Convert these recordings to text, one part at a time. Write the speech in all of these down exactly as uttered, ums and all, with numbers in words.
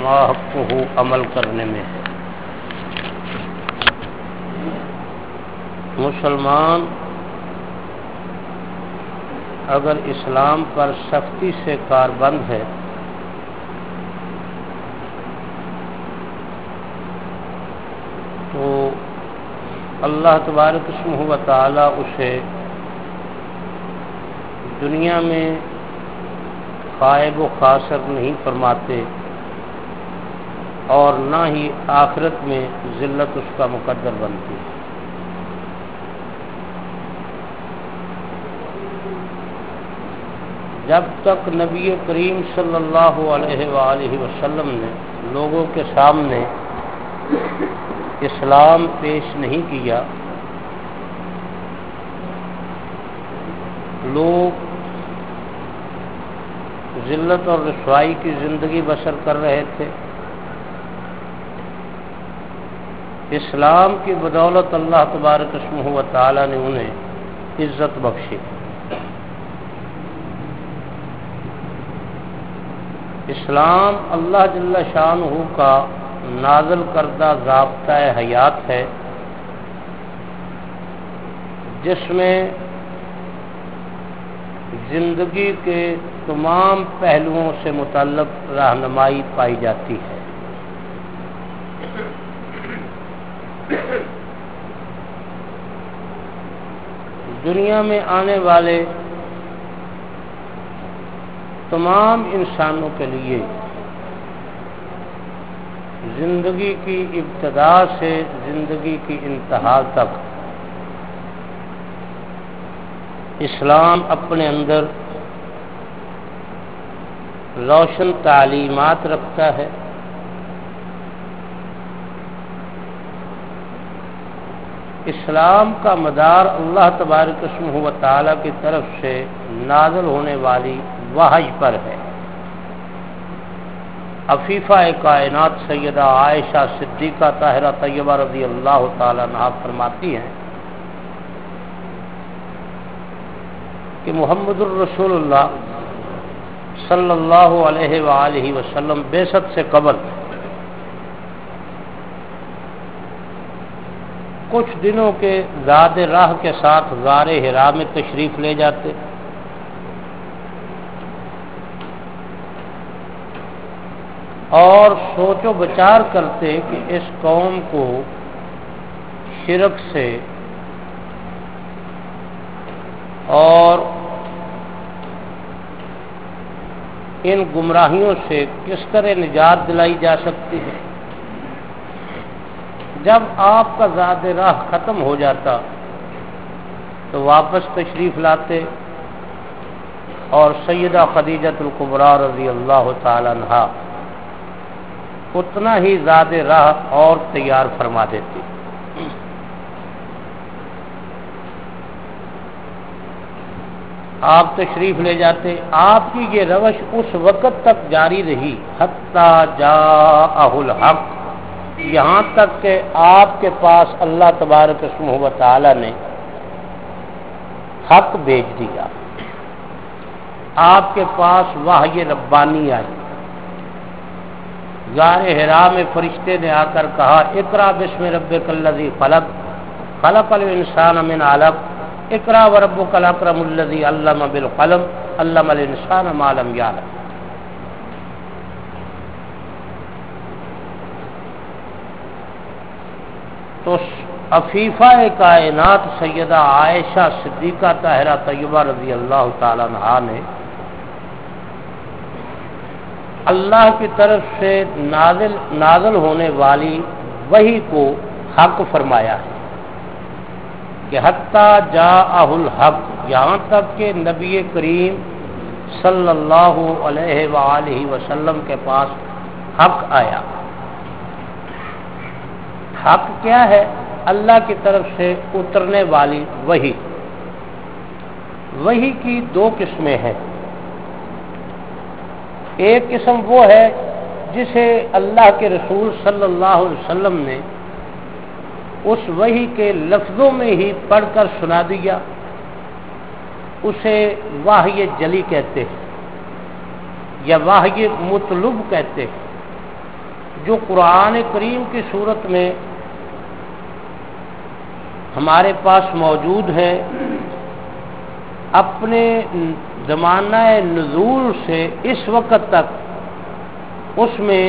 ماحقہ عمل کرنے میں ہے۔ مسلمان اگر اسلام پر سختی سے کاربند ہے تو اللہ تبارک اسمہ و تعالی اسے دنیا میں خائب و خاسر نہیں فرماتے اور نہ ہی آخرت میں ذلت اس کا مقدر بنتی ہے۔ جب تک نبی کریم صلی اللہ علیہ وآلہ وسلم نے لوگوں کے سامنے اسلام پیش نہیں کیا، لوگ ذلت اور رسوائی کی زندگی بسر کر رہے تھے۔ اسلام کی بدولت اللہ تبارک اسمہ و تعالی نے انہیں عزت بخشی۔ اسلام اللہ جل شانہ کا نازل کردہ ضابطۂ حیات ہے، جس میں زندگی کے تمام پہلوؤں سے متعلق رہنمائی پائی جاتی ہے۔ دنیا میں آنے والے تمام انسانوں کے لیے زندگی کی ابتدا سے زندگی کی انتہا تک اسلام اپنے اندر روشن تعلیمات رکھتا ہے۔ اسلام کا مدار اللہ تبارک اسمہ و تعالی کی طرف سے نازل ہونے والی وحی پر ہے۔ عفیفہ کائنات سیدہ عائشہ صدیقہ طاہرہ طیبہ رضی اللہ تعالی عنہا فرماتی ہیں کہ محمد الرسول اللہ صلی اللہ علیہ وآلہ وسلم بعثت سے قبل کچھ دنوں کے زاد راہ کے ساتھ غار حرا میں تشریف لے جاتے، اور سوچ و بچار کرتے کہ اس قوم کو شرک سے اور ان گمراہیوں سے کس طرح نجات دلائی جا سکتی ہے۔ جب آپ کا زاد راہ ختم ہو جاتا تو واپس تشریف لاتے اور سیدہ خدیجۃ الکبریٰ رضی اللہ تعالی عنہا اتنا ہی زاد راہ اور تیار فرما دیتی۔ آپ تشریف لے جاتے، آپ کی یہ روش اس وقت تک جاری رہی حتی جاءہ الحق، یہاں تک کہ آپ کے پاس اللہ تبارک اسمہ و تعالی نے حق بھیج دیا، آپ کے پاس وحی ربانی آئی۔ غار حرا میں فرشتے نے آ کر کہا اقرأ بسم ربک الذی خلق خلق الانسان من علق اقرأ وربک الاکرم الذی علم بالقلم علم الانسان ما لم یعلم۔ تو عفیفہ کائنات سیدہ عائشہ صدیقہ طاہرہ طیبہ رضی اللہ تعالی عنہا نے اللہ کی طرف سے نازل نازل ہونے والی وحی کو حق فرمایا ہے کہ حتی جاءہ الحق، یہاں تک کہ نبی کریم صلی اللہ علیہ وآلہ وسلم کے پاس حق آیا۔ حق کیا ہے؟ اللہ کی طرف سے اترنے والی وحی۔ وحی کی دو قسمیں ہیں، ایک قسم وہ ہے جسے اللہ کے رسول صلی اللہ علیہ وسلم نے اس وحی کے لفظوں میں ہی پڑھ کر سنا دیا، اسے وحی جلی کہتے ہیں یا وحی مطلوب کہتے ہیں۔ جو قرآن کریم کی صورت میں ہمارے پاس موجود ہیں، اپنے زمانہ نزول سے اس وقت تک اس میں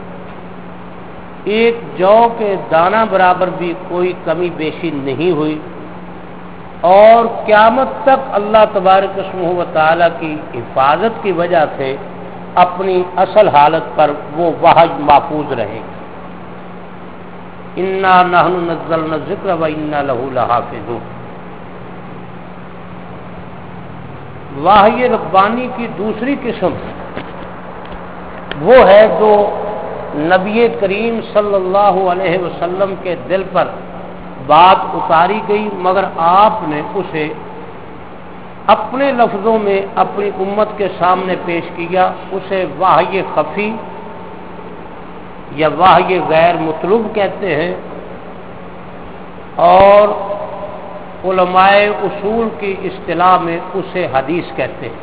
ایک جو کے دانہ برابر بھی کوئی کمی بیشی نہیں ہوئی، اور قیامت تک اللہ تبارک و تعالیٰ کی حفاظت کی وجہ سے اپنی اصل حالت پر وہ وحی محفوظ رہے گی۔ انا نحن نزلنا الذکر و انا لہ لحافظون۔ وحی ربانی کی دوسری قسم وہ ہے جو نبی کریم صلی اللہ علیہ وسلم کے دل پر بات اتاری گئی، مگر آپ نے اسے اپنے لفظوں میں اپنی امت کے سامنے پیش کیا، اسے وحی خفی یا وحی غیر مطلوب کہتے ہیں، اور علماء اصول کی اصطلاح میں اسے حدیث کہتے ہیں۔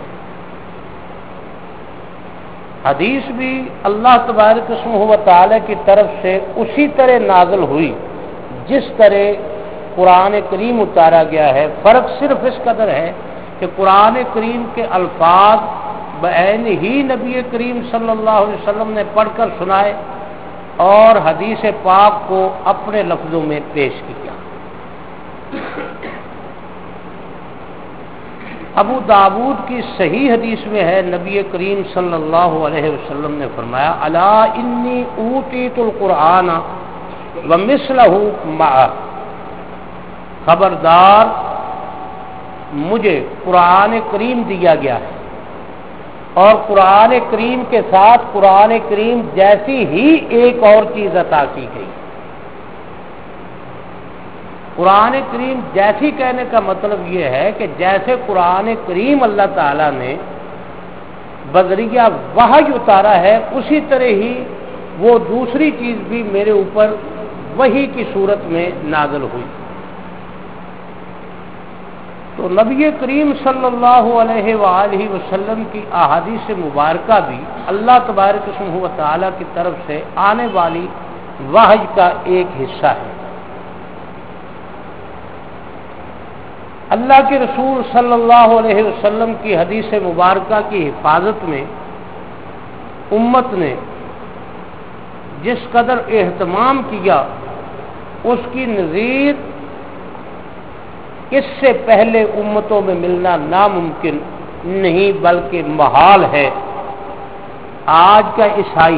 حدیث بھی اللہ تبارک و تعالی کی طرف سے اسی طرح نازل ہوئی جس طرح قرآن کریم اتارا گیا ہے۔ فرق صرف اس قدر ہے کہ قرآن کریم کے الفاظ بعین ہی نبی کریم صلی اللہ علیہ وسلم نے پڑھ کر سنائے اور حدیث پاک کو اپنے لفظوں میں پیش کیا۔ ابو داود کی صحیح حدیث میں ہے، نبی کریم صلی اللہ علیہ وسلم نے فرمایا الا انی اوتیت القرآن ومثلہ معہ، خبردار مجھے قرآن کریم دیا گیا ہے اور قرآن کریم کے ساتھ قرآن کریم جیسی ہی ایک اور چیز عطا کی گئی۔ قرآن کریم جیسی کہنے کا مطلب یہ ہے کہ جیسے قرآن کریم اللہ تعالیٰ نے بذریعہ وحی اتارا ہے، اسی طرح ہی وہ دوسری چیز بھی میرے اوپر وحی کی صورت میں نازل ہوئی۔ تو نبی کریم صلی اللہ علیہ وآلہ وسلم کی احادیث مبارکہ بھی اللہ تبارک و تعالیٰ کی طرف سے آنے والی وحی کا ایک حصہ ہے۔ اللہ کے رسول صلی اللہ علیہ وسلم کی حدیث مبارکہ کی حفاظت میں امت نے جس قدر اہتمام کیا، اس کی نظیر اس سے پہلے امتوں میں ملنا ناممکن نہیں بلکہ محال ہے۔ آج کا عیسائی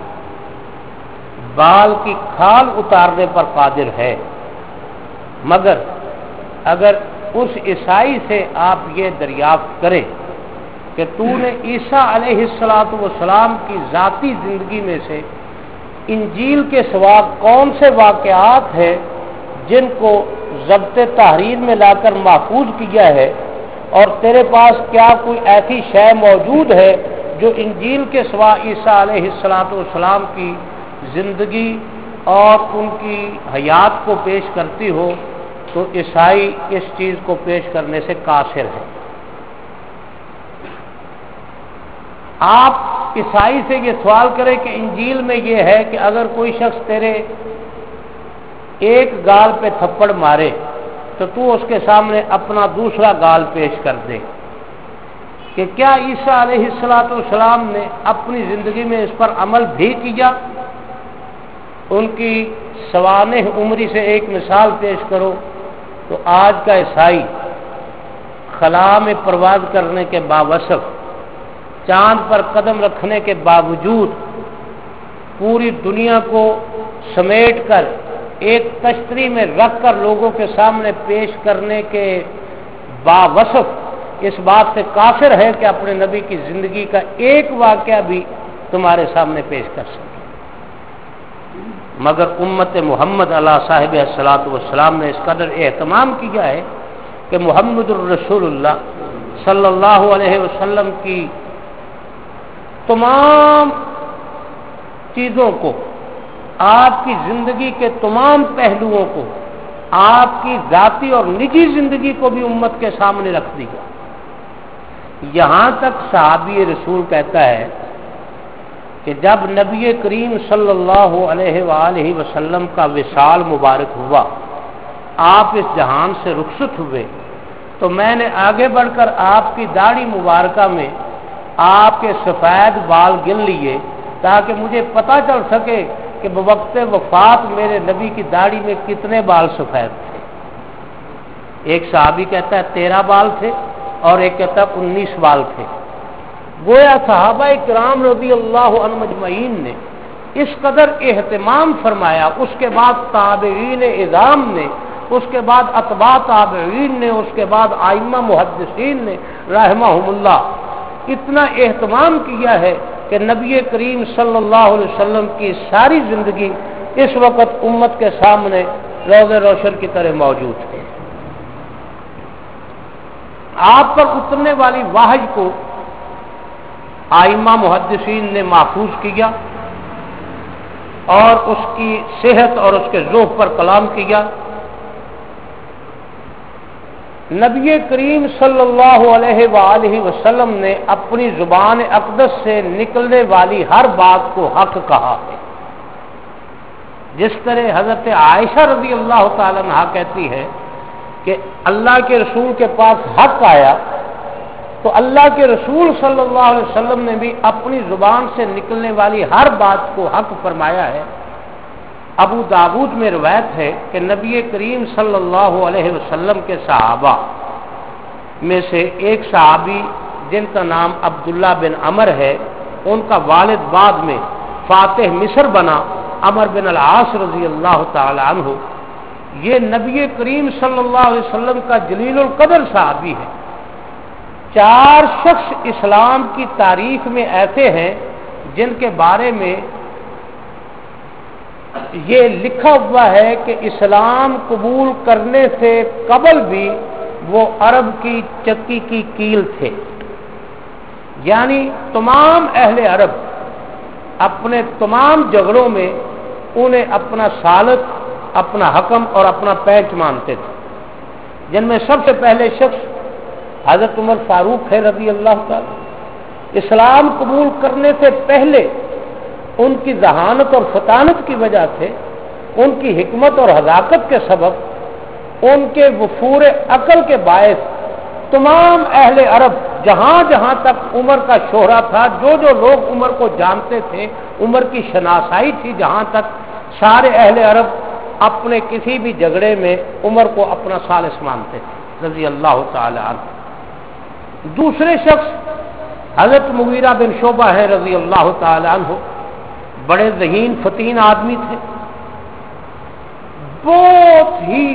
بال کی کھال اتارنے پر قادر ہے، مگر اگر اس عیسائی سے آپ یہ دریافت کریں کہ تو نے عیسیٰ علیہ الصلوۃ والسلام کی ذاتی زندگی میں سے انجیل کے سوا کون سے واقعات ہیں جن کو ضبط تحریر میں لا کر محفوظ کیا ہے، اور تیرے پاس کیا کوئی ایسی شے موجود ہے جو انجیل کے سوا عیسیٰ علیہ الصلوۃ والسلام کی زندگی اور ان کی حیات کو پیش کرتی ہو، تو عیسائی اس چیز کو پیش کرنے سے قاصر ہے۔ آپ عیسائی سے یہ سوال کریں کہ انجیل میں یہ ہے کہ اگر کوئی شخص تیرے ایک گال پہ تھپڑ مارے تو تو اس کے سامنے اپنا دوسرا گال پیش کر دے، کہ کیا عیسیٰ علیہ الصلوۃ والسلام نے اپنی زندگی میں اس پر عمل بھی کیا؟ ان کی سوانح عمری سے ایک مثال پیش کرو تو آج کا عیسائی خلا میں پرواز کرنے کے باوصف، چاند پر قدم رکھنے کے باوجود، پوری دنیا کو سمیٹ کر ایک تشتری میں رکھ کر لوگوں کے سامنے پیش کرنے کے باوصف اس بات سے قاصر ہے کہ اپنے نبی کی زندگی کا ایک واقعہ بھی تمہارے سامنے پیش کر سکے۔ مگر امت محمد علیہ صاحب الصلاۃ والسلام نے اس قدر اہتمام کیا ہے کہ محمد الرسول اللہ صلی اللہ علیہ وسلم کی تمام چیزوں کو، آپ کی زندگی کے تمام پہلوؤں کو، آپ کی ذاتی اور نجی زندگی کو بھی امت کے سامنے رکھ دیا۔ یہاں تک صحابی رسول کہتا ہے کہ جب نبی کریم صلی اللہ علیہ وآلہ وسلم کا وصال مبارک ہوا، آپ اس جہان سے رخصت ہوئے، تو میں نے آگے بڑھ کر آپ کی داڑھی مبارکہ میں آپ کے سفید بال گن لیے تاکہ مجھے پتہ چل سکے کہ بوقت وفات میرے نبی کی داڑھی میں کتنے بال سفید تھے۔ ایک صحابی کہتا ہے تیرہ بال تھے اور ایک کہتا ہے انیس بال تھے۔ گویا صحابہ کرام رضی اللہ عنہم اجمعین نے اس قدر اہتمام فرمایا، اس کے بعد تابعین اعظام نے، اس کے بعد اتباع تابعین نے، اس کے بعد ائمہ محدثین نے رحمہم اللہ اتنا اہتمام کیا ہے کہ نبی کریم صلی اللہ علیہ وسلم کی ساری زندگی اس وقت امت کے سامنے روز روشن کی طرح موجود ہے۔ آپ پر اترنے والی وحی کو ائمہ محدثین نے محفوظ کیا اور اس کی صحت اور اس کے ذوق پر کلام کیا۔ نبی کریم صلی اللہ علیہ وآلہ وسلم نے اپنی زبان اقدس سے نکلنے والی ہر بات کو حق کہا ہے۔ جس طرح حضرت عائشہ رضی اللہ تعالی عنہا کہتی ہے کہ اللہ کے رسول کے پاس حق آیا تو اللہ کے رسول صلی اللہ علیہ وسلم نے بھی اپنی زبان سے نکلنے والی ہر بات کو حق فرمایا ہے۔ ابو داود میں روایت ہے کہ نبی کریم صلی اللہ علیہ وسلم کے صحابہ میں سے ایک صحابی جن کا نام عبداللہ بن عمر ہے، ان کا والد بعد میں فاتح مصر بنا، عمر بن العاص رضی اللہ تعالی عنہ، یہ نبی کریم صلی اللہ علیہ وسلم کا جلیل القدر صحابی ہے۔ چار شخص اسلام کی تاریخ میں ایسے ہیں جن کے بارے میں یہ لکھا ہوا ہے کہ اسلام قبول کرنے سے قبل بھی وہ عرب کی چکی کی کیل تھے، یعنی تمام اہل عرب اپنے تمام جھگڑوں میں انہیں اپنا سالک، اپنا حکم اور اپنا پیچ مانتے تھے، جن میں سب سے پہلے شخص حضرت عمر فاروق ہے رضی اللہ تعالی۔ اسلام قبول کرنے سے پہلے ان کی ذہانت اور فطانت کی وجہ سے، ان کی حکمت اور حذاقت کے سبب، ان کے وفور عقل کے باعث تمام اہل عرب جہاں جہاں تک عمر کا شہرہ تھا، جو جو لوگ عمر کو جانتے تھے، عمر کی شناسائی تھی، جہاں تک سارے اہل عرب اپنے کسی بھی جھگڑے میں عمر کو اپنا ثالث مانتے تھے رضی اللہ تعالی عنہ۔ دوسرے شخص حضرت مغیرہ بن شعبہ ہے رضی اللہ تعالی عنہ، بڑے ذہین فتین آدمی تھے، بہت ہی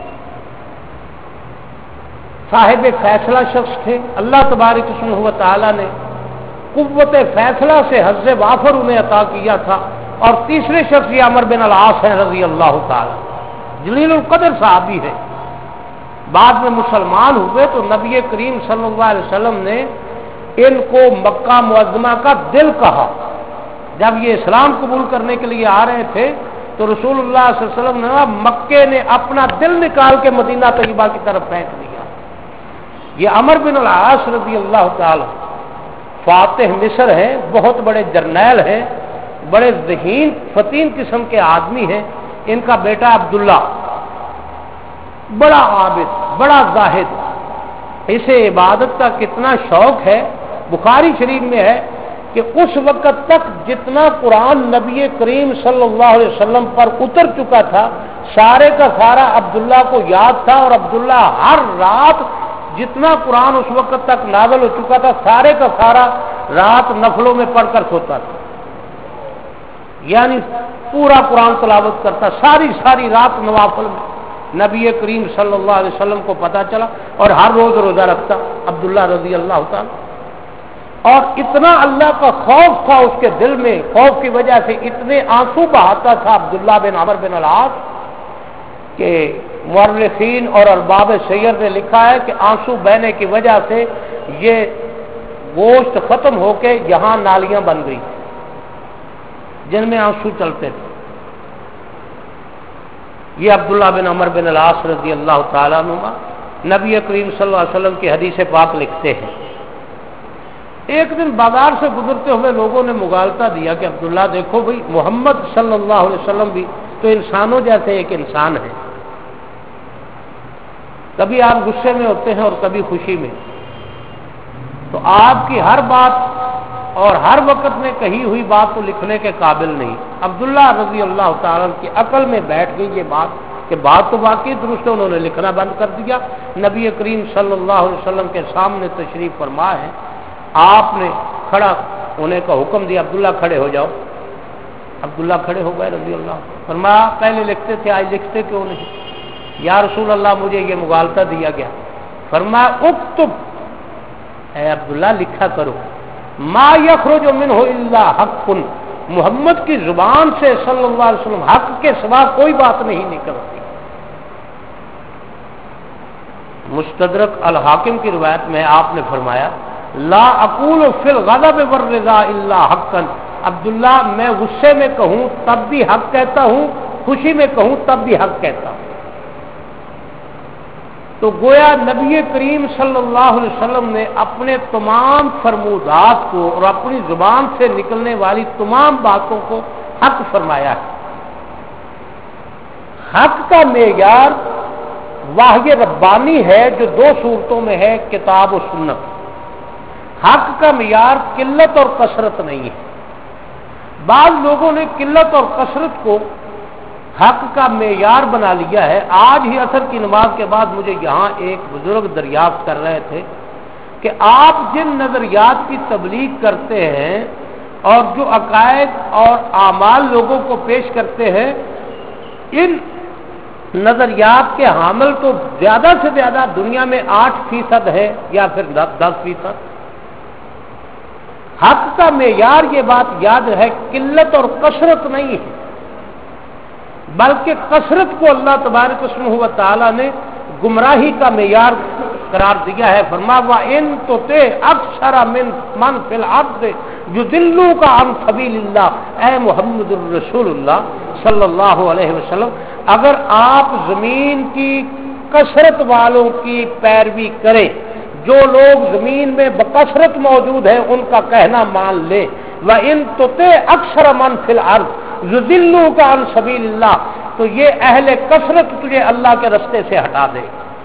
صاحب فیصلہ شخص تھے۔ اللہ تبارک و تعالی نے قوت فیصلہ سے حظ وافر انہیں عطا کیا تھا۔ اور تیسرے شخص یہ عمر بن العاص ہیں رضی اللہ تعالی، جلیل القدر صحابی ہے۔ بعد میں مسلمان ہوئے تو نبی کریم صلی اللہ علیہ وسلم نے ان کو مکہ معظمہ کا دل کہا۔ جب یہ اسلام قبول کرنے کے لیے آ رہے تھے تو رسول اللہ صلی اللہ علیہ وسلم نے مکے نے اپنا دل نکال کے مدینہ طیبہ کی طرف پھینک دیا۔ یہ عمر بن العاص رضی اللہ تعالی فاتح مصر ہیں، بہت بڑے جرنیل ہیں، بڑے ذہین فتین قسم کے آدمی ہیں۔ ان کا بیٹا عبداللہ بڑا عابد، بڑا زاہد، اسے عبادت کا کتنا شوق ہے، بخاری شریف میں ہے کہ اس وقت تک جتنا قرآن نبی کریم صلی اللہ علیہ وسلم پر اتر چکا تھا سارے کا سارا عبداللہ کو یاد تھا، اور عبداللہ ہر رات جتنا قرآن اس وقت تک نازل ہو چکا تھا سارے کا سارا رات نفلوں میں پڑھ کر سوتا تھا، یعنی پورا قرآن تلاوت کرتا ساری ساری رات نوافل میں۔ نبی کریم صلی اللہ علیہ وسلم کو پتا چلا اور ہر روز روزہ رکھتا عبداللہ رضی اللہ تعالی، اور اتنا اللہ کا خوف تھا اس کے دل میں، خوف کی وجہ سے اتنے آنسو بہاتا تھا عبداللہ بن عمر بن العاص کہ مورخین اور ارباب سیر نے لکھا ہے کہ آنسو بہنے کی وجہ سے یہ گوشت ختم ہو کے یہاں نالیاں بن گئی جن میں آنسو چلتے تھے۔ یہ عبداللہ بن عمر بن العاص رضی اللہ تعالیٰ عنہ نبی کریم صلی اللہ علیہ وسلم کی حدیث پاک لکھتے ہیں ایک دن بازار سے گزرتے ہوئے لوگوں نے مغالطہ دیا کہ عبداللہ دیکھو بھائی محمد صلی اللہ علیہ وسلم بھی تو انسانوں جیسے ایک انسان ہے، کبھی آپ غصے میں ہوتے ہیں اور کبھی خوشی میں، تو آپ کی ہر بات اور ہر وقت میں کہی ہوئی بات تو لکھنے کے قابل نہیں۔ عبداللہ رضی اللہ تعالیٰ کی عقل میں بیٹھ گئی یہ بات کہ بات تو واقعی درست ہے، انہوں نے لکھنا بند کر دیا۔ نبی کریم صلی اللہ علیہ وسلم کے سامنے تشریف فرما ہے، آپ نے کھڑا ہونے کا حکم دیا، عبداللہ کھڑے ہو جاؤ۔ عبداللہ کھڑے ہو گئے رضی اللہ، فرمایا پہلے لکھتے تھے آج لکھتے کیوں نہیں؟ یا رسول اللہ مجھے یہ مغالطہ دیا گیا۔ فرمایا اکتب، اے عبداللہ لکھا کرو، ما یخرج منہ الا حق، محمد کی زبان سے صلی اللہ علیہ وسلم حق کے سوا کوئی بات نہیں نکلتی۔ مستدرک الحاکم کی روایت میں آپ نے فرمایا لا اقول فی الغضب والرضا الا حقا، عبداللہ میں غصے میں کہوں تب بھی حق کہتا ہوں، خوشی میں کہوں تب بھی حق کہتا ہوں۔ تو گویا نبی کریم صلی اللہ علیہ وسلم نے اپنے تمام فرمودات کو اور اپنی زبان سے نکلنے والی تمام باتوں کو حق فرمایا ہے۔ حق کا معیار وحی ربانی ہے جو دو صورتوں میں ہے، کتاب و سنت۔ حق کا معیار قلت اور کثرت نہیں ہے۔ بعض لوگوں نے قلت اور کثرت کو حق کا معیار بنا لیا ہے۔ آج ہی عصر کی نماز کے بعد مجھے یہاں ایک بزرگ دریافت کر رہے تھے کہ آپ جن نظریات کی تبلیغ کرتے ہیں اور جو عقائد اور اعمال لوگوں کو پیش کرتے ہیں، ان نظریات کے حامل تو زیادہ سے زیادہ دنیا میں آٹھ فیصد ہے یا پھر دس فیصد۔ حق کا معیار یہ بات یاد ہے قلت اور کثرت نہیں ہے، بلکہ کثرت کو اللہ تبارک و تعالی نے گمراہی کا معیار قرار دیا ہے۔ فرمایا وَإِن تُطِعْ أَكْثَرَ مِن مَّن فِي الْأَرْضِ يُضِلُّوكَ عَن سَبِيلِ اللَّهِ، اے محمد الرسول اللہ صلی اللہ علیہ وسلم اگر آپ زمین کی کثرت والوں کی پیروی کریں، جو لوگ زمین میں بکثرت موجود ہیں ان کا کہنا مان لیں، وَإِن تُطِعْ أَكْثَرَ مَن فِي الْأَرْضِ يُضِلُّوكَ عَن سَبِيلِ اللَّهِ، تو یہ اہل کثرت تجھے اللہ کے رستے سے ہٹا دے۔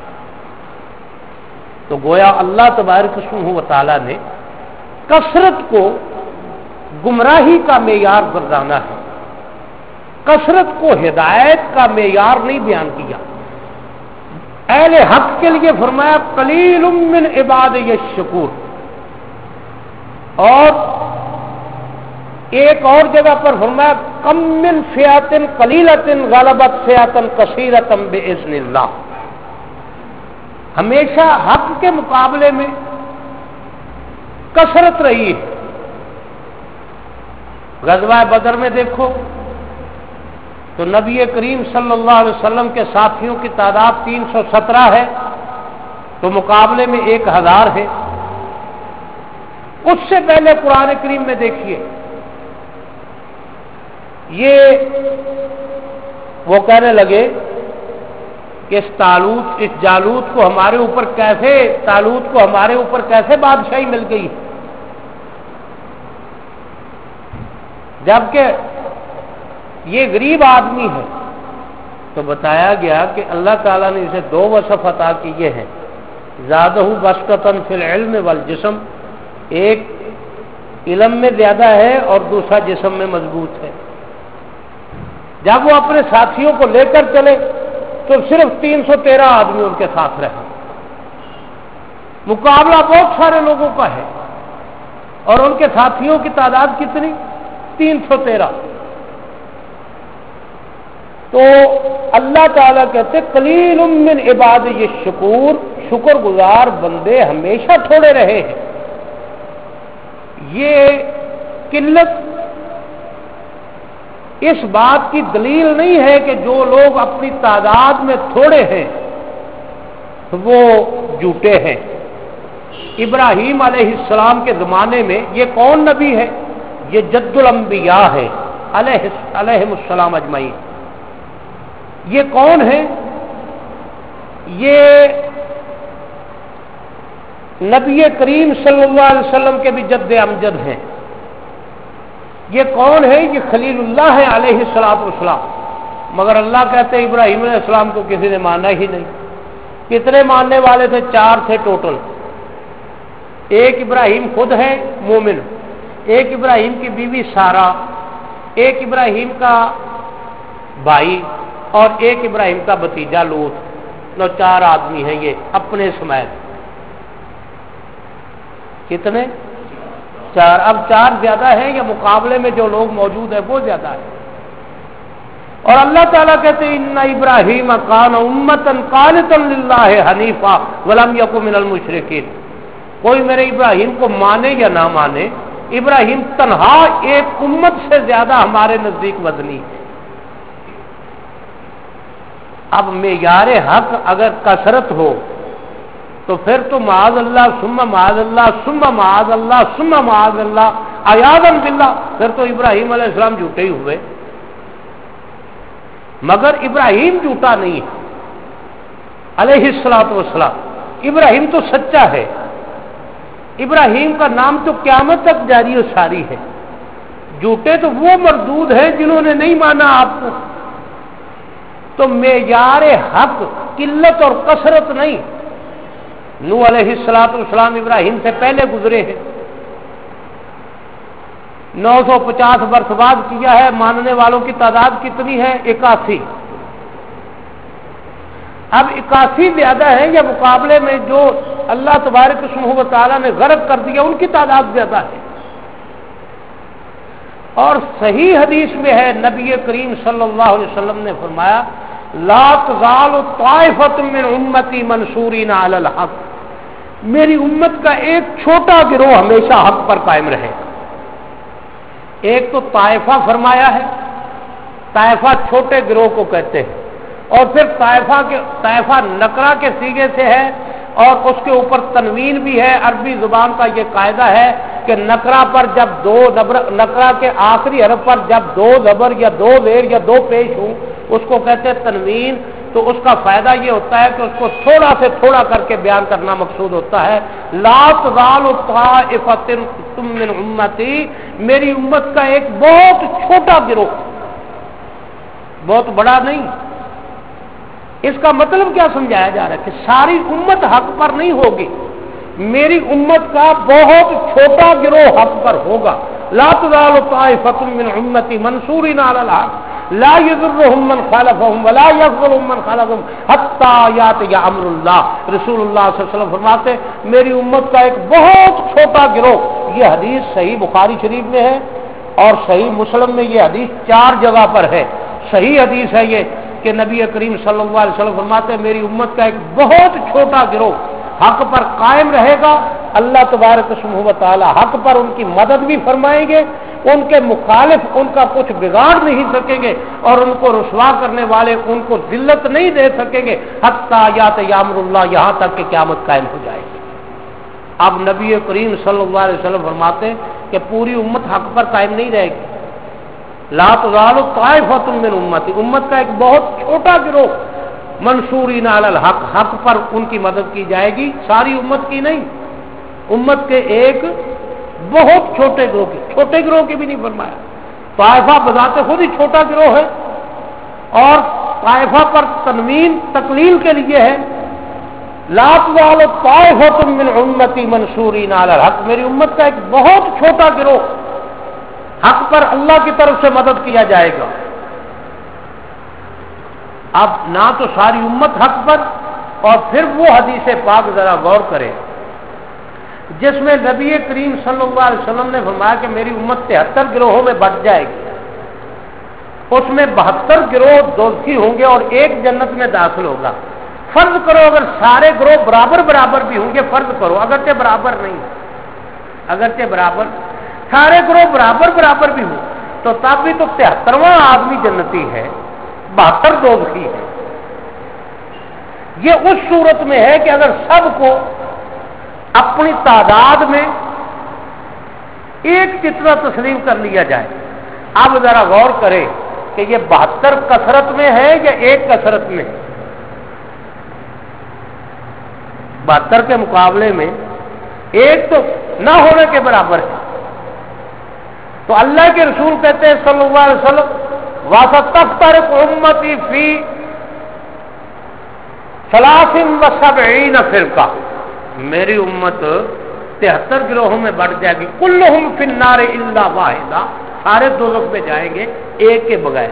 تو گویا اللہ تبارک و تعالی نے کثرت کو گمراہی کا معیار گردانا ہے، کثرت کو ہدایت کا معیار نہیں بیان کیا۔ اہل حق کے لیے فرمایا قلیل من عبادی الشکور، اور ایک اور جگہ پر فرمایا کم من فئۃ قلیلۃ غلبت فئۃ کثیرۃ باذن اللہ، ہمیشہ حق کے مقابلے میں کثرت رہی ہے۔ غزوہ بدر میں دیکھو تو نبی کریم صلی اللہ علیہ وسلم کے ساتھیوں کی تعداد تین سو سترہ ہے، تو مقابلے میں ایک ہزار ہے۔ اس سے پہلے قرآن کریم میں دیکھیے یہ وہ کہنے لگے کہ اس طالوت اس جالوت کو ہمارے اوپر کیسے طالوت کو ہمارے اوپر کیسے بادشاہی مل گئی، جبکہ یہ غریب آدمی ہے۔ تو بتایا گیا کہ اللہ تعالیٰ نے اسے دو وصف عطا کیے ہیں، زادہ بسطۃ فی العلم والجسم، ایک علم میں زیادہ ہے اور دوسرا جسم میں مضبوط ہے۔ جب وہ اپنے ساتھیوں کو لے کر چلے تو صرف تین سو تیرہ آدمی ان کے ساتھ رہے، مقابلہ بہت سارے لوگوں کا ہے، اور ان کے ساتھیوں کی تعداد کتنی؟ تین سو تیرہ۔ تو اللہ تعالیٰ کہتے قلیل من عبادی الشکور، شکر گزار بندے ہمیشہ تھوڑے رہے ہیں۔ یہ قلت اس بات کی دلیل نہیں ہے کہ جو لوگ اپنی تعداد میں تھوڑے ہیں وہ جھوٹے ہیں۔ ابراہیم علیہ السلام کے زمانے میں یہ کون نبی ہے؟ یہ جد الانبیاء ہے علیہ علیہم السلام اجمعین۔ یہ کون ہے؟ یہ نبی کریم صلی اللہ علیہ وسلم کے بھی جد امجد ہیں. یہ کون ہے؟ یہ خلیل اللہ ہے علیہ الصلوۃ والسلام. مگر اللہ کہتے ہیں ابراہیم علیہ السلام کو کسی نے مانا ہی نہیں. کتنے ماننے والے تھے؟ چار تھے ٹوٹل. ایک ابراہیم خود ہے مومن، ایک ابراہیم کی بیوی سارہ، ایک ابراہیم کا بھائی اور ایک ابراہیم کا بھتیجا لوط. نو چار آدمی ہیں یہ اپنے سمیت. کتنے؟ چار. اب چار زیادہ ہیں یا مقابلے میں جو لوگ موجود ہیں وہ زیادہ ہیں؟ اور اللہ تعالیٰ کہتے ہیں ان ابراہیم کان امۃ قانتا للہ حنیفا ولم یک من المشرکین. کوئی میرے ابراہیم کو مانے یا نہ مانے، ابراہیم تنہا ایک امت سے زیادہ ہمارے نزدیک وزنی ہے. اب معیار حق اگر کثرت ہو تو پھر تو معاذ اللہ ثم معاذ اللہ ثم معاذ اللہ ثم معاذ اللہ عیاذا باللہ، پھر تو ابراہیم علیہ السلام جھوٹے ہی ہوئے. مگر ابراہیم جھوٹا نہیں ہے علیہ الصلوۃ والسلام. ابراہیم تو سچا ہے. ابراہیم کا نام تو قیامت تک جاری و ساری ہے. جھوٹے تو وہ مردود ہیں جنہوں نے نہیں مانا آپ کو. تو معیار حق قلت اور کثرت نہیں. نوح علیہ الصلوۃ والسلام ابراہیم سے پہلے گزرے ہیں، نو سو پچاس برس بعد کیا ہے. ماننے والوں کی تعداد کتنی ہے؟ اکاسی. اب اکاسی زیادہ ہے یا مقابلے میں جو اللہ تبارک و تعالیٰ نے غرق کر دیا ان کی تعداد زیادہ ہے؟ اور صحیح حدیث میں ہے نبی کریم صلی اللہ علیہ وسلم نے فرمایا لا تزال طائفۃ من امتی منصورین علی الحق. میری امت کا ایک چھوٹا گروہ ہمیشہ حق پر قائم رہے. ایک تو طائفہ فرمایا ہے، طائفہ چھوٹے گروہ کو کہتے ہیں. اور پھر طائفہ کے طائفہ نکرہ کے سیغے سے ہے اور اس کے اوپر تنوین بھی ہے. عربی زبان کا یہ قاعدہ ہے کہ نکرہ پر جب دو نکرہ کے آخری حرف پر جب دو زبر یا دو زیر یا دو پیش ہوں اس کو کہتے ہیں تنوین. تو اس کا فائدہ یہ ہوتا ہے کہ اس کو تھوڑا سے تھوڑا کر کے بیان کرنا مقصود ہوتا ہے. لا تزال طائفۃ من امتی، میری امت کا ایک بہت چھوٹا گروہ، بہت بڑا نہیں. اس کا مطلب کیا سمجھایا جا رہا ہے کہ ساری امت حق پر نہیں ہوگی، میری امت کا بہت چھوٹا گروہ حق پر ہوگا. لا تزال طائفۃ من امتی منصورین علی الحق لا یضرهم من خالفهم ولا یخذلهم من خالفهم حتی یاتی امر اللہ. رسول اللہ صلی اللہ علیہ وسلم فرماتے میری امت کا ایک بہت چھوٹا گروہ. یہ حدیث صحیح بخاری شریف میں ہے اور صحیح مسلم میں یہ حدیث چار جگہ پر ہے. صحیح حدیث ہے یہ کہ نبی کریم صلی اللہ علیہ وسلم فرماتے ہیں میری امت کا ایک بہت چھوٹا گروہ حق پر قائم رہے گا. اللہ تبارک و تعالی حق پر ان کی مدد بھی فرمائیں گے، ان کے مخالف ان کا کچھ بگاڑ نہیں سکیں گے اور ان کو رسوا کرنے والے ان کو ذلت نہیں دے سکیں گے حتی یاتی امر اللہ، یہاں تک کہ قیامت قائم ہو جائے گی. اب نبی کریم صلی اللہ علیہ وسلم فرماتے ہیں کہ پوری امت حق پر قائم نہیں رہے گی. لا تزال طائفۃ من امتی، امت کا ایک بہت چھوٹا گروہ منصورین علی الحق، حق پر ان کی مدد کی جائے گی، ساری امت کی نہیں، امت کے ایک بہت چھوٹے گروہ کی. چھوٹے گروہ کی بھی نہیں فرمایا. طائفہ بذات خود ہی چھوٹا گروہ ہے اور طائفہ پر تنوین تقلیل کے لیے ہے. لا تزال طائفۃ من امتی منصورین علی الحق، میری امت کا ایک بہت چھوٹا گروہ حق پر اللہ کی طرف سے مدد کیا جائے گا. اب نہ تو ساری امت حق پر، اور پھر وہ حدیث پاک ذرا غور کرے جس میں نبی کریم صلی اللہ علیہ وسلم نے فرمایا کہ میری امت تہتر گروہوں میں بٹ جائے گی. اس میں بہتر گروہ دوزخی ہوں گے اور ایک جنت میں داخل ہوگا. فرض کرو اگر سارے گروہ برابر برابر بھی ہوں گے، فرض کرو اگرچہ برابر نہیں، اگرچہ برابر سارے گروہ برابر برابر بھی ہوں تو تب بھی تو تہترواں آدمی جنتی ہے، بہتر دوزخی ہے. یہ اس صورت میں ہے کہ اگر سب کو اپنی تعداد میں ایک جتنا تسلیم کر لیا جائے. اب ذرا غور کرے کہ یہ بہتر کثرت میں ہے یا ایک کثرت میں. بہتر کے مقابلے میں ایک تو نہ ہونے کے برابر ہے. تو اللہ کے رسول کہتے ہیں صلی اللہ علیہ وسلم وَسَتَفْتَرِقُ أُمَّتِي فِي ثَلَاثٍ وَسَبْعِينَ فِرْقَةً، میری امت تہتر گروہوں میں بڑھ جائے گی. كُلُّهُمْ فِي النَّارِ إِلَّا وَاحِدًا، سارے دوزخ میں جائیں گے ایک کے بغیر.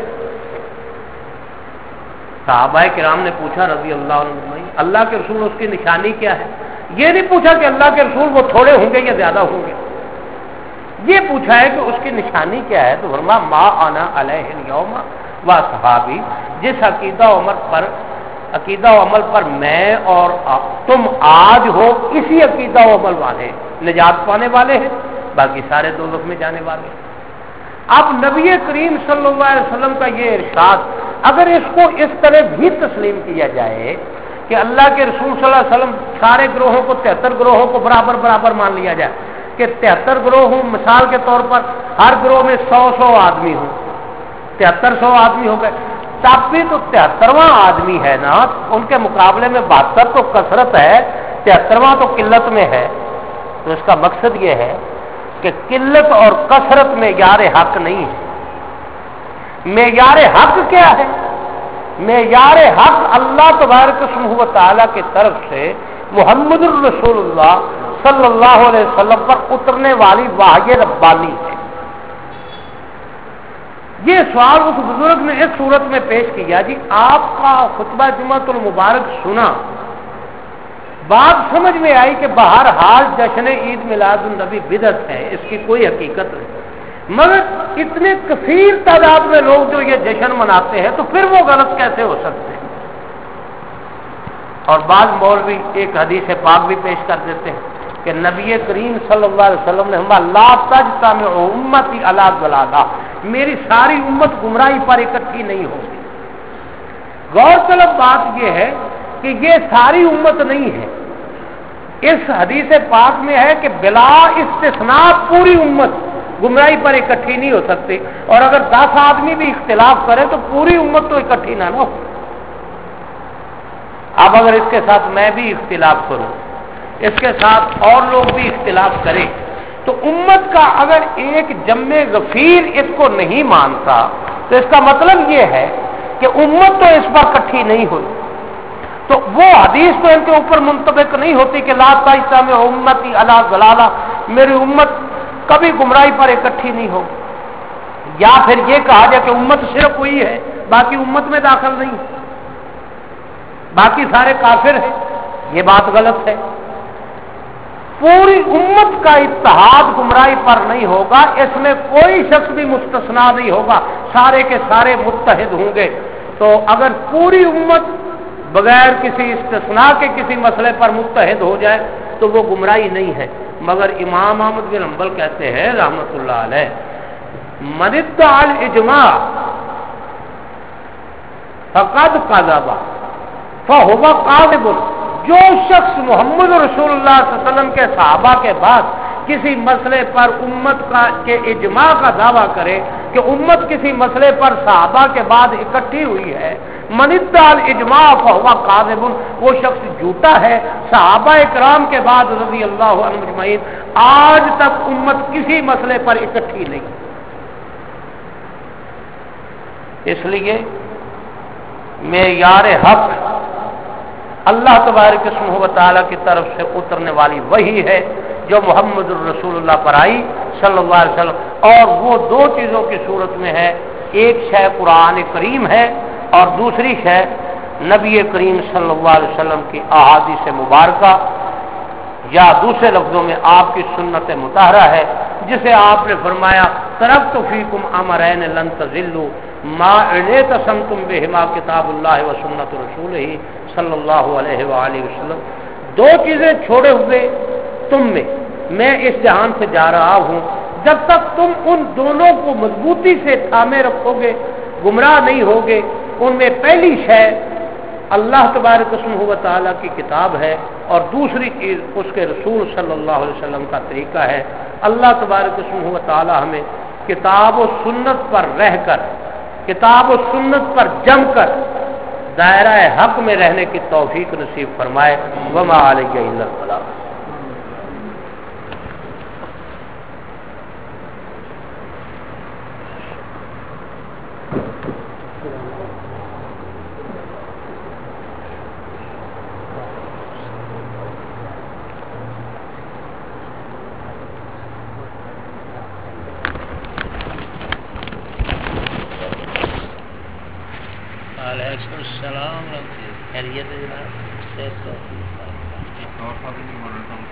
صحابہ کرام نے پوچھا رضی اللہ عنہ، اللہ کے رسول اس کی نشانی کیا ہے؟ یہ نہیں پوچھا کہ اللہ کے رسول وہ تھوڑے ہوں گے یا زیادہ ہوں گے، یہ پوچھا ہے کہ اس کی نشانی کیا ہے. تو فرمایا ما انا علیہ اليوم و صحابی، جس عقیدہ و عمل پر عقیدہ و عمل پر میں اور تم آج ہو اسی عقیدہ و عمل والے نجات پانے والے ہیں، باقی سارے دوزخ میں جانے والے ہیں. اب نبی کریم صلی اللہ علیہ وسلم کا یہ ارشاد اگر اس کو اس طرح بھی تسلیم کیا جائے کہ اللہ کے رسول صلی اللہ علیہ وسلم سارے گروہوں کو تہتر گروہوں کو برابر برابر مان لیا جائے کہ تہتر گروہ ہوں، مثال کے طور پر ہر گروہ میں سو سو آدمی ہوں، تہتر سو آدمی ہو گئے، تب بھی تو تہترواں آدمی ہے نا، ان کے مقابلے میں بہتر تو کثرت ہے، تہترواں تو قلت میں ہے. تو اس کا مقصد یہ ہے کہ قلت اور کثرت معیار حق نہیں ہے. معیار حق کیا ہے؟ معیار حق اللہ تبارک و تعالیٰ کی طرف سے محمد الرسول اللہ صلی اللہ علیہ وسلم پر اترنے والی وحی ربانی ہے. یہ سوال اس بزرگ نے اس صورت میں پیش کیا، جی آپ کا خطبہ جمعۃ المبارک سنا، بات سمجھ میں آئی کہ بہرحال جشن عید میلاد النبی بدعت ہے، اس کی کوئی حقیقت نہیں، مگر اتنے کثیر تعداد میں لوگ جو یہ جشن مناتے ہیں تو پھر وہ غلط کیسے ہو سکتے ہیں؟ اور بعض مولوی ایک حدیث پاک بھی پیش کر دیتے ہیں کہ نبی کریم صلی اللہ علیہ وسلم نے ہمارا لا تجتمع امتی علی ضلالہ، میری ساری امت گمراہی پر اکٹھی نہیں ہوگی. غور طلب بات یہ ہے کہ یہ ساری امت نہیں ہے، اس حدیث پاک میں ہے کہ بلا استثناء پوری امت گمراہی پر اکٹھی نہیں ہو سکتی، اور اگر دس آدمی بھی اختلاف کرے تو پوری امت تو اکٹھی نہ ہو. اب اگر اس کے ساتھ میں بھی اختلاف کروں، اس کے ساتھ اور لوگ بھی اختلاف کریں، تو امت کا اگر ایک جمع غفیر اس کو نہیں مانتا تو اس کا مطلب یہ ہے کہ امت تو اس پر اکٹھی نہیں ہوئی. تو وہ حدیث تو ان کے اوپر منطبق نہیں ہوتی کہ لا تجتمع امتی علی ضلالہ، میری امت کبھی گمراہی پر اکٹھی نہیں ہوگی. یا پھر یہ کہا جائے کہ امت صرف وہی ہے، باقی امت میں داخل نہیں، باقی سارے کافر ہیں، یہ بات غلط ہے. پوری امت کا اتحاد گمراہی پر نہیں ہوگا، اس میں کوئی شخص بھی مستثنا نہیں ہوگا، سارے کے سارے متحد ہوں گے. تو اگر پوری امت بغیر کسی استثناء کے کسی مسئلے پر متحد ہو جائے تو وہ گمراہی نہیں ہے. مگر امام احمد بن حنبل کہتے ہیں رحمۃ اللہ علیہ، من ادعى الاجماع فقد كذب فهو كاذب. جو شخص محمد رسول اللہ صلی اللہ علیہ وسلم کے صحابہ کے بعد کسی مسئلے پر امت کا کے اجماع کا دعویٰ کرے کہ امت کسی مسئلے پر صحابہ کے بعد اکٹھی ہوئی ہے، من ادعى الاجماع فهو كاذب، وہ شخص جھوٹا ہے. صحابہ کرام کے بعد رضی اللہ عنہم اجمعین آج تک امت کسی مسئلے پر اکٹھی نہیں. اس لیے معیار حق اللہ تبارک و تعالیٰ کی طرف سے اترنے والی وہی ہے جو محمد الرسول اللہ پر آئی صلی اللہ علیہ وسلم، اور وہ دو چیزوں کی صورت میں ہے، ایک شے قرآن کریم ہے اور دوسری شے نبی کریم صلی اللہ علیہ وسلم کی احادیث مبارکہ، یا دوسرے لفظوں میں آپ کی سنت مطہرہ ہے، جسے آپ نے فرمایا ترکت فیکم امرین لن تضلوا ما اعتصمتم بہما کتاب اللہ و سنت رسولہ صلی اللہ علیہ وآلہ وسلم. دو چیزیں چھوڑے ہوئے تم میں میں اس جہان سے جا رہا ہوں، جب تک تم ان دونوں کو مضبوطی سے تھامے رکھو گے گمراہ نہیں ہوگے. ان میں پہلی شے اللہ تبارک و تعالیٰ کی کتاب ہے، اور دوسری چیز اس کے رسول صلی اللہ علیہ وسلم کا طریقہ ہے. اللہ تبارک و تعالیٰ ہمیں کتاب و سنت پر رہ کر، کتاب و سنت پر جم کر دائرہ حق میں رہنے کی توفیق نصیب فرمائے. وما علیہ الا البلاغ. وعلیکم السلام ورحمۃ اللہ خیریت ہے جناب